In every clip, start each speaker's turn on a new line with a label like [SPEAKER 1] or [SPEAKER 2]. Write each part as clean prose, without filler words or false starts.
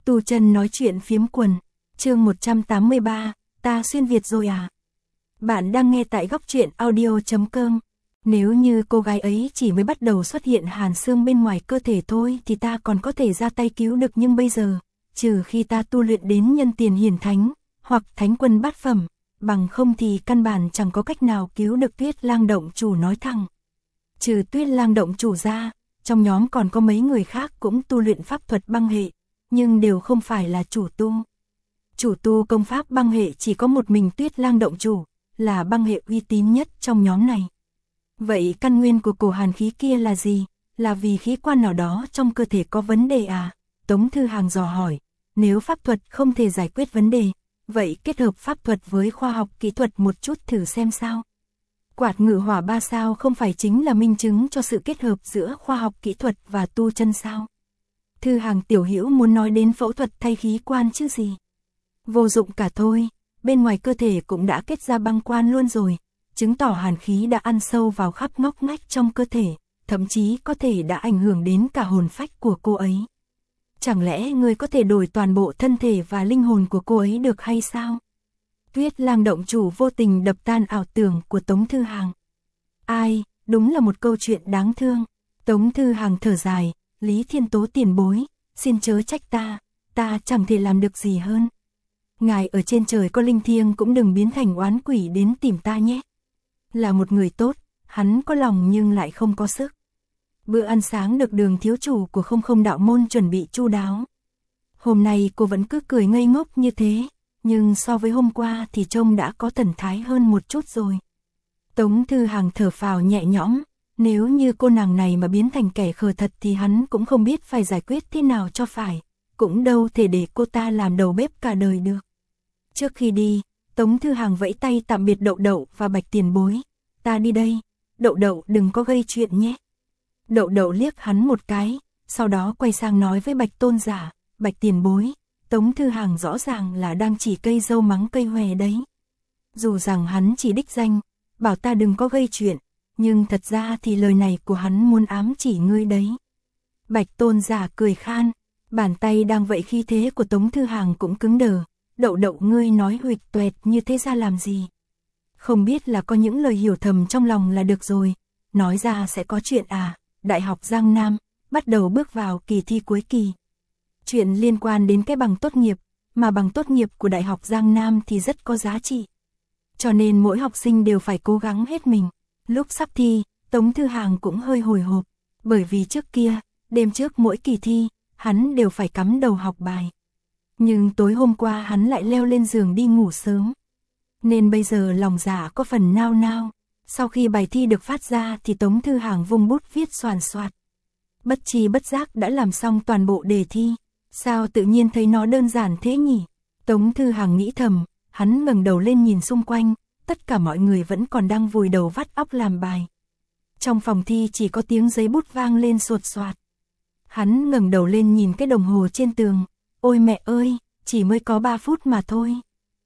[SPEAKER 1] Tu Chân nói chuyện phiếm quần, chương 183, ta xuyên Việt rồi à? Bạn đang nghe tại góc truyện audio.com. Nếu như cô gái ấy chỉ mới bắt đầu xuất hiện hàn xương bên ngoài cơ thể thôi thì ta còn có thể ra tay cứu được, nhưng bây giờ, trừ khi ta tu luyện đến nhân tiền hiển thánh, hoặc thánh quân bát phẩm, bằng không thì căn bản chẳng có cách nào cứu được Tuyết Lang động chủ nói thẳng. Trừ Tuyết Lang động chủ ra, trong nhóm còn có mấy người khác cũng tu luyện pháp thuật băng hệ, nhưng đều không phải là chủ tu. Chủ tu công pháp băng hệ chỉ có một mình Tuyết Lang động chủ, là băng hệ uy tín nhất trong nhóm này. Vậy căn nguyên của cổ hàn khí kia là gì? Là vì khí quan nào đó trong cơ thể có vấn đề à? Tống Thư Hàng dò hỏi. Nếu pháp thuật không thể giải quyết vấn đề, vậy kết hợp pháp thuật với khoa học kỹ thuật một chút thử xem sao. Quạt ngự hỏa 3 sao không phải chính là minh chứng cho sự kết hợp giữa khoa học kỹ thuật và tu chân sao? Thư Hàng tiểu hữu muốn nói đến phẫu thuật thay khí quan chứ gì? Vô dụng cả thôi, bên ngoài cơ thể cũng đã kết ra băng quan luôn rồi, chứng tỏ hàn khí đã ăn sâu vào khắp ngóc ngách trong cơ thể, thậm chí có thể đã ảnh hưởng đến cả hồn phách của cô ấy. Chẳng lẽ người có thể đổi toàn bộ thân thể và linh hồn của cô ấy được hay sao? Tuyết Lang động chủ vô tình đập tan ảo tưởng của Tống Thư Hàng. Ai, đúng là một câu chuyện đáng thương. Tống Thư Hàng thở dài, Lý Thiên Tố tiền bối, xin chớ trách ta chẳng thể làm được gì hơn. Ngài ở trên trời có linh thiêng cũng đừng biến thành oán quỷ đến tìm ta nhé. Là một người tốt, hắn có lòng nhưng lại không có sức. Bữa ăn sáng được Đường thiếu chủ của không đạo môn chuẩn bị chu đáo. Hôm nay cô vẫn cứ cười ngây ngốc như thế, nhưng so với hôm qua thì trông đã có thần thái hơn một chút rồi. Tống Thư Hàng thở phào nhẹ nhõm, nếu như cô nàng này mà biến thành kẻ khờ thật thì hắn cũng không biết phải giải quyết thế nào cho phải, cũng đâu thể để cô ta làm đầu bếp cả đời được. Trước khi đi, Tống Thư Hàng vẫy tay tạm biệt Đậu Đậu và Bạch tiền bối. Ta đi đây, Đậu Đậu đừng có gây chuyện nhé. Đậu Đậu liếc hắn một cái, sau đó quay sang nói với Bạch tôn giả, Bạch tiền bối, Tống Thư Hàng rõ ràng là đang chỉ cây dâu mắng cây hòe đấy. Dù rằng hắn chỉ đích danh, bảo ta đừng có gây chuyện, nhưng thật ra thì lời này của hắn muốn ám chỉ ngươi đấy. Bạch tôn giả cười khan, bàn tay đang vẫy khí thế của Tống Thư Hàng cũng cứng đờ. Đậu Đậu ngươi nói huỵch toẹt như thế ra làm gì? Không biết là có những lời hiểu thầm trong lòng là được rồi, nói ra sẽ có chuyện à? Đại học Giang Nam, bắt đầu bước vào kỳ thi cuối kỳ. Chuyện liên quan đến cái bằng tốt nghiệp, mà bằng tốt nghiệp của Đại học Giang Nam thì rất có giá trị. Cho nên mỗi học sinh đều phải cố gắng hết mình. Lúc sắp thi, Tống Thư Hàng cũng hơi hồi hộp, bởi vì trước kia, đêm trước mỗi kỳ thi, hắn đều phải cắm đầu học bài. Nhưng tối hôm qua hắn lại leo lên giường đi ngủ sớm. Nên bây giờ lòng dạ có phần nao nao. Sau khi bài thi được phát ra thì Tống Thư Hàng vung bút viết xoàn xoạt. Bất tri bất giác đã làm xong toàn bộ đề thi. Sao tự nhiên thấy nó đơn giản thế nhỉ? Tống Thư Hàng nghĩ thầm, hắn ngẩng đầu lên nhìn xung quanh, tất cả mọi người vẫn còn đang vùi đầu vắt óc làm bài. Trong phòng thi chỉ có tiếng giấy bút vang lên sột soạt. Hắn ngẩng đầu lên nhìn cái đồng hồ trên tường. Ôi mẹ ơi, chỉ mới có 3 phút mà thôi.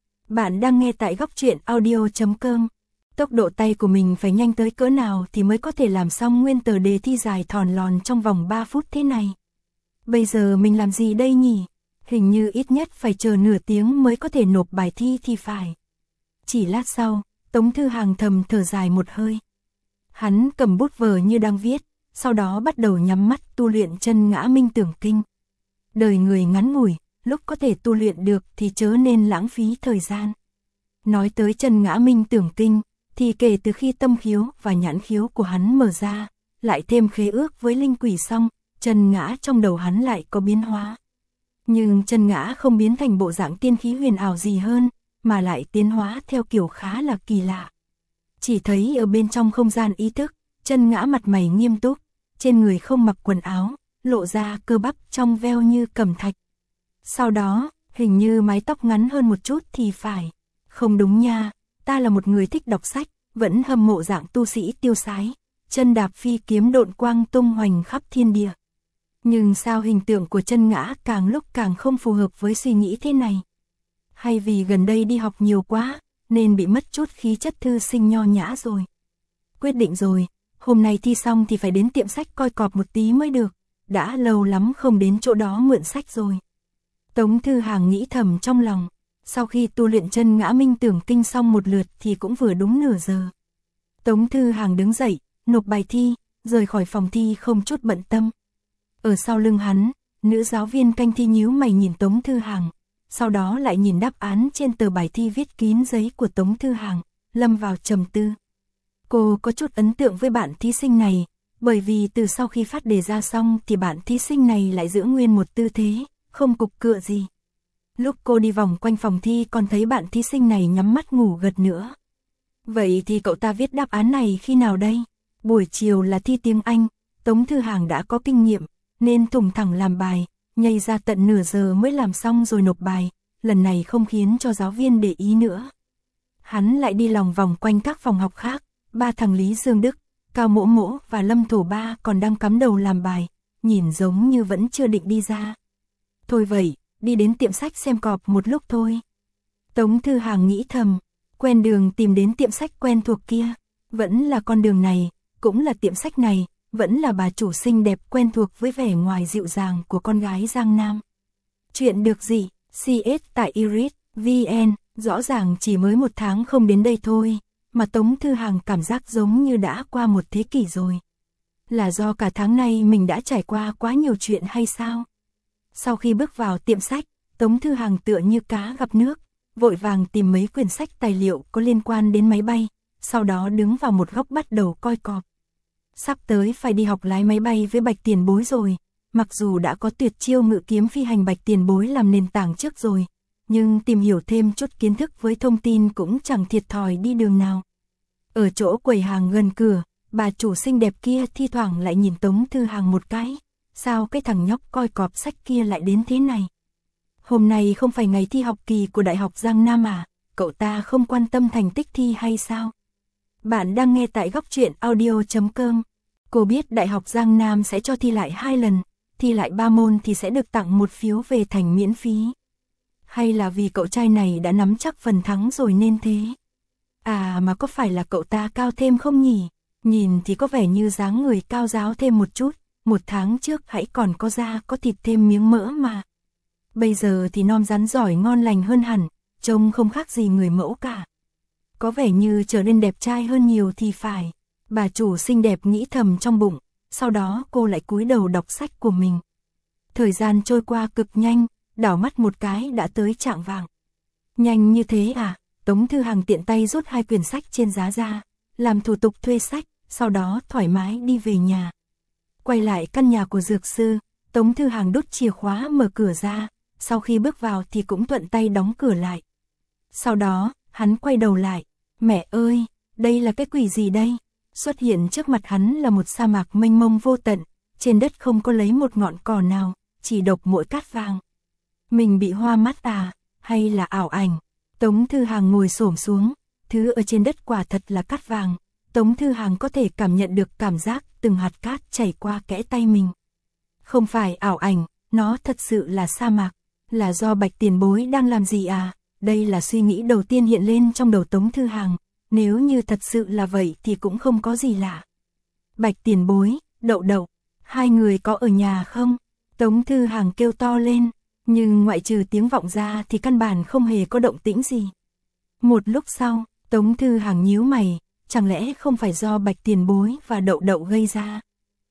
[SPEAKER 1] Bạn đang nghe tại góc truyện audio.com. Tốc độ tay của mình phải nhanh tới cỡ nào thì mới có thể làm xong nguyên tờ đề thi dài thòn lòn trong vòng 3 phút thế này. Bây giờ mình làm gì đây nhỉ? Hình như ít nhất phải chờ nửa tiếng mới có thể nộp bài thi thì phải. Chỉ lát sau, Tống Thư Hàng thầm thở dài một hơi. Hắn cầm bút vở như đang viết, sau đó bắt đầu nhắm mắt tu luyện chân ngã minh tưởng kinh. Đời người ngắn ngủi, lúc có thể tu luyện được thì chớ nên lãng phí thời gian. Nói tới chân ngã minh tưởng kinh, thì kể từ khi tâm khiếu và nhãn khiếu của hắn mở ra, lại thêm khế ước với linh quỷ xong, chân ngã trong đầu hắn lại có biến hóa. Nhưng chân ngã không biến thành bộ dạng tiên khí huyền ảo gì hơn, mà lại tiến hóa theo kiểu khá là kỳ lạ. Chỉ thấy ở bên trong không gian ý thức, chân ngã mặt mày nghiêm túc, trên người không mặc quần áo, lộ ra cơ bắp trong veo như cẩm thạch. Sau đó, hình như mái tóc ngắn hơn một chút thì phải. Không đúng nha, ta là một người thích đọc sách, vẫn hâm mộ dạng tu sĩ tiêu sái, chân đạp phi kiếm độn quang tung hoành khắp thiên địa. Nhưng sao hình tượng của chân ngã càng lúc càng không phù hợp với suy nghĩ thế này? Hay vì gần đây đi học nhiều quá, nên bị mất chút khí chất thư sinh nho nhã rồi? Quyết định rồi, hôm nay thi xong thì phải đến tiệm sách coi cọp một tí mới được. Đã lâu lắm không đến chỗ đó mượn sách rồi. Tống Thư Hàng nghĩ thầm trong lòng, sau khi tu luyện chân ngã minh tưởng kinh xong một lượt thì cũng vừa đúng nửa giờ. Tống Thư Hàng đứng dậy, nộp bài thi, rời khỏi phòng thi không chút bận tâm. Ở sau lưng hắn, nữ giáo viên canh thi nhíu mày nhìn Tống Thư Hàng, sau đó lại nhìn đáp án trên tờ bài thi viết kín giấy của Tống Thư Hàng, lâm vào trầm tư. Cô có chút ấn tượng với bạn thí sinh này, bởi vì từ sau khi phát đề ra xong thì bạn thí sinh này lại giữ nguyên một tư thế, không cục cựa gì. Lúc cô đi vòng quanh phòng thi còn thấy bạn thí sinh này nhắm mắt ngủ gật nữa. Vậy thì cậu ta viết đáp án này khi nào đây? Buổi chiều là thi tiếng Anh, Tống Thư Hàng đã có kinh nghiệm, nên thùng thẳng làm bài, nhây ra tận nửa giờ mới làm xong rồi nộp bài, lần này không khiến cho giáo viên để ý nữa. Hắn lại đi lòng vòng quanh các phòng học khác, ba thằng Lý Dương Đức, Cao Mỗ Mỗ và Lâm Thổ Ba còn đang cắm đầu làm bài, nhìn giống như vẫn chưa định đi ra. Thôi vậy, đi đến tiệm sách xem cọp một lúc thôi. Tống Thư Hàng nghĩ thầm, quen đường tìm đến tiệm sách quen thuộc kia, vẫn là con đường này, cũng là tiệm sách này, vẫn là bà chủ xinh đẹp quen thuộc với vẻ ngoài dịu dàng của con gái Giang Nam. Chuyện được gì, CS tại Iris, VN, rõ ràng chỉ mới 1 tháng không đến đây thôi, mà Tống Thư Hàng cảm giác giống như đã qua 1 thế kỷ rồi. Là do cả tháng nay mình đã trải qua quá nhiều chuyện hay sao? Sau khi bước vào tiệm sách, Tống Thư Hàng tựa như cá gặp nước, vội vàng tìm mấy quyển sách tài liệu có liên quan đến máy bay, sau đó đứng vào một góc bắt đầu coi cọp. Sắp tới phải đi học lái máy bay với Bạch Tiền Bối rồi, mặc dù đã có tuyệt chiêu ngự kiếm phi hành Bạch Tiền Bối làm nền tảng trước rồi, nhưng tìm hiểu thêm chút kiến thức với thông tin cũng chẳng thiệt thòi đi đường nào. Ở chỗ quầy hàng gần cửa, bà chủ xinh đẹp kia thi thoảng lại nhìn Tống Thư Hàng một cái, sao cái thằng nhóc coi cọp sách kia lại đến thế này? Hôm nay không phải ngày thi học kỳ của Đại học Giang Nam à, cậu ta không quan tâm thành tích thi hay sao? Bạn đang nghe tại góc truyện audio.com. Cô biết Đại học Giang Nam sẽ cho thi lại 2 lần, thi lại 3 môn thì sẽ được tặng 1 phiếu về thành miễn phí. Hay là vì cậu trai này đã nắm chắc phần thắng rồi nên thế? À mà có phải là cậu ta cao thêm không nhỉ? Nhìn thì có vẻ như dáng người cao ráo thêm một chút, 1 tháng trước hãy còn có da có thịt thêm miếng mỡ mà. Bây giờ thì non rắn giỏi ngon lành hơn hẳn, trông không khác gì người mẫu cả. Có vẻ như trở nên đẹp trai hơn nhiều thì phải. Bà chủ xinh đẹp nghĩ thầm trong bụng, sau đó cô lại cúi đầu đọc sách của mình. Thời gian trôi qua cực nhanh, đảo mắt một cái đã tới chạng vạng. Nhanh như thế à? Tống Thư Hàng tiện tay rút 2 quyển sách trên giá ra, làm thủ tục thuê sách, sau đó thoải mái đi về nhà. Quay lại căn nhà của dược sư, Tống Thư Hàng đút chìa khóa mở cửa ra, sau khi bước vào thì cũng thuận tay đóng cửa lại. Sau đó, hắn quay đầu lại, mẹ ơi, đây là cái quỷ gì đây? Xuất hiện trước mặt hắn là một sa mạc mênh mông vô tận, trên đất không có lấy một ngọn cỏ nào, chỉ độc mỗi cát vàng. Mình bị hoa mắt à, hay là ảo ảnh? Tống Thư Hàng ngồi xổm xuống, thứ ở trên đất quả thật là cát vàng. Tống Thư Hàng có thể cảm nhận được cảm giác từng hạt cát chảy qua kẽ tay mình. Không phải ảo ảnh, nó thật sự là sa mạc. Là do Bạch Tiền Bối đang làm gì à? Đây là suy nghĩ đầu tiên hiện lên trong đầu Tống Thư Hàng. Nếu như thật sự là vậy thì cũng không có gì lạ. Bạch Tiền Bối, Đậu Đậu, 2 người có ở nhà không? Tống Thư Hàng kêu to lên, nhưng ngoại trừ tiếng vọng ra thì căn bản không hề có động tĩnh gì. Một lúc sau, Tống Thư Hàng nhíu mày, chẳng lẽ không phải do Bạch Tiền Bối và Đậu Đậu gây ra?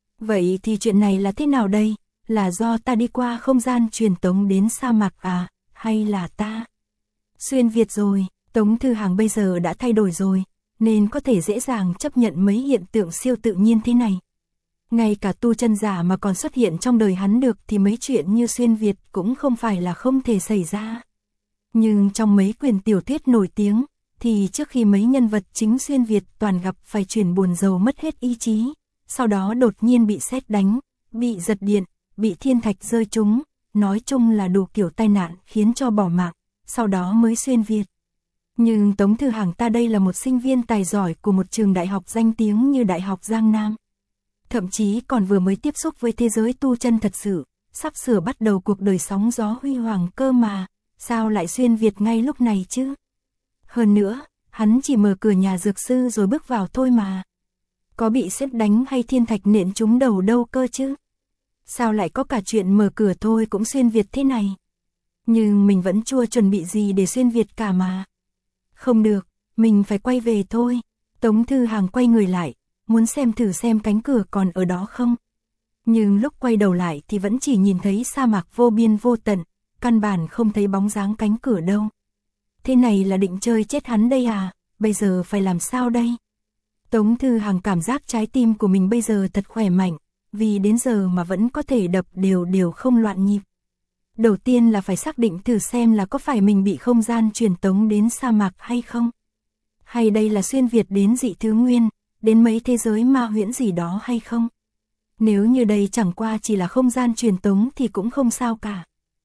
[SPEAKER 1] Vậy thì chuyện này là thế nào đây? Là do ta đi qua không gian truyền tống đến sa mạc à? Hay là ta xuyên Việt rồi? Tống Thư Hàng bây giờ đã thay đổi rồi, nên có thể dễ dàng chấp nhận mấy hiện tượng siêu tự nhiên thế này. Ngay cả tu chân giả mà còn xuất hiện trong đời hắn được thì mấy chuyện như xuyên Việt cũng không phải là không thể xảy ra. Nhưng trong mấy quyển tiểu thuyết nổi tiếng, thì trước khi mấy nhân vật chính xuyên Việt toàn gặp phải chuyển buồn rầu mất hết ý chí, sau đó đột nhiên bị sét đánh, bị giật điện, bị thiên thạch rơi trúng, nói chung là đủ kiểu tai nạn khiến cho bỏ mạng, sau đó mới xuyên Việt. Nhưng Tống Thư Hàng ta đây là một sinh viên tài giỏi của một trường đại học danh tiếng như Đại học Giang Nam. Thậm chí còn vừa mới tiếp xúc với thế giới tu chân thật sự, sắp sửa bắt đầu cuộc đời sóng gió huy hoàng cơ mà, sao lại xuyên Việt ngay lúc này chứ? Hơn nữa, hắn chỉ mở cửa nhà dược sư rồi bước vào thôi mà. Có bị sét đánh hay thiên thạch nện trúng đầu đâu cơ chứ? Sao lại có cả chuyện mở cửa thôi cũng xuyên Việt thế này? Nhưng mình vẫn chưa chuẩn bị gì để xuyên Việt cả mà. Không được, mình phải quay về thôi. Tống Thư Hàng quay người lại, muốn thử xem cánh cửa còn ở đó không. Nhưng lúc quay đầu lại thì vẫn chỉ nhìn thấy sa mạc vô biên vô tận, căn bản không thấy bóng dáng cánh cửa đâu. Thế này là định chơi chết hắn đây à, bây giờ phải làm sao đây? Tống Thư Hàng cảm giác trái tim của mình bây giờ thật khỏe mạnh, vì đến giờ mà vẫn có thể đập đều không loạn nhịp. Đầu tiên là phải xác định thử xem là có phải mình bị không gian truyền tống đến sa mạc hay không. Hay đây là xuyên Việt đến dị thứ nguyên, đến mấy thế giới ma huyễn gì đó hay không. Nếu như đây chẳng qua chỉ là không gian truyền tống thì cũng không sao cả.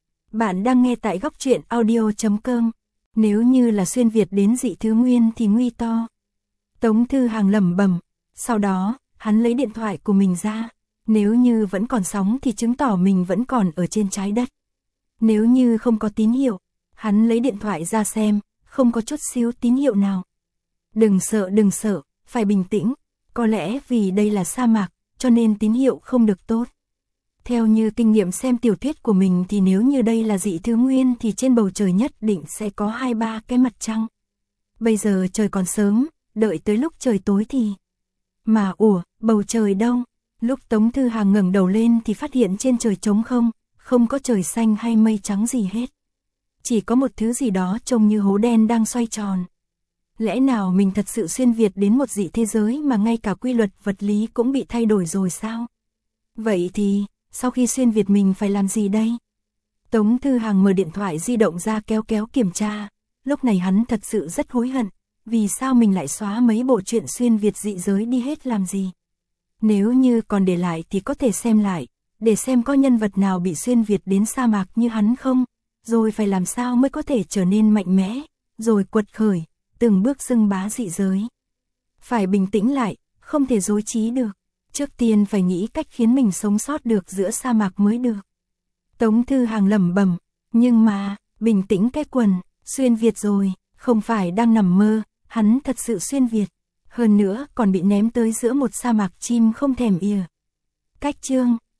[SPEAKER 1] Bạn đang nghe tại góc truyện audio.com. Nếu như là xuyên Việt đến dị thứ nguyên thì nguy to. Tống Thư Hàng lẩm bẩm, sau đó, hắn lấy điện thoại của mình ra. Nếu như vẫn còn sóng thì chứng tỏ mình vẫn còn ở trên trái đất. Nếu như không có tín hiệu, hắn lấy điện thoại ra xem, không có chút xíu tín hiệu nào. Đừng sợ, phải bình tĩnh, có lẽ vì đây là sa mạc, cho nên tín hiệu không được tốt. Theo như kinh nghiệm xem tiểu thuyết của mình thì nếu như đây là dị thứ nguyên thì trên bầu trời nhất định sẽ có 2-3 cái mặt trăng. Bây giờ trời còn sớm, đợi tới lúc trời tối thì... Mà bầu trời đâu? Lúc Tống Thư Hàng ngẩng đầu lên thì phát hiện trên trời trống không, không có trời xanh hay mây trắng gì hết. Chỉ có một thứ gì đó trông như hố đen đang xoay tròn. Lẽ nào mình thật sự xuyên Việt đến một dị thế giới mà ngay cả quy luật vật lý cũng bị thay đổi rồi sao? Vậy thì, sau khi xuyên Việt mình phải làm gì đây? Tống Thư Hàng mở điện thoại di động ra kéo kiểm tra. Lúc này hắn thật sự rất hối hận. Vì sao mình lại xóa mấy bộ truyện xuyên Việt dị giới đi hết làm gì? Nếu như còn để lại thì có thể xem lại, để xem có nhân vật nào bị xuyên Việt đến sa mạc như hắn không, rồi phải làm sao mới có thể trở nên mạnh mẽ, rồi quật khởi, từng bước xưng bá dị giới. Phải bình tĩnh lại, không thể dối trí được, trước tiên phải nghĩ cách khiến mình sống sót được giữa sa mạc mới được. Tống Thư Hàng lẩm bẩm, nhưng mà, bình tĩnh cái quần, xuyên Việt rồi, không phải đang nằm mơ, hắn thật sự xuyên Việt. Hơn nữa còn bị ném tới giữa một sa mạc chim không thèm ỉa. Cách chương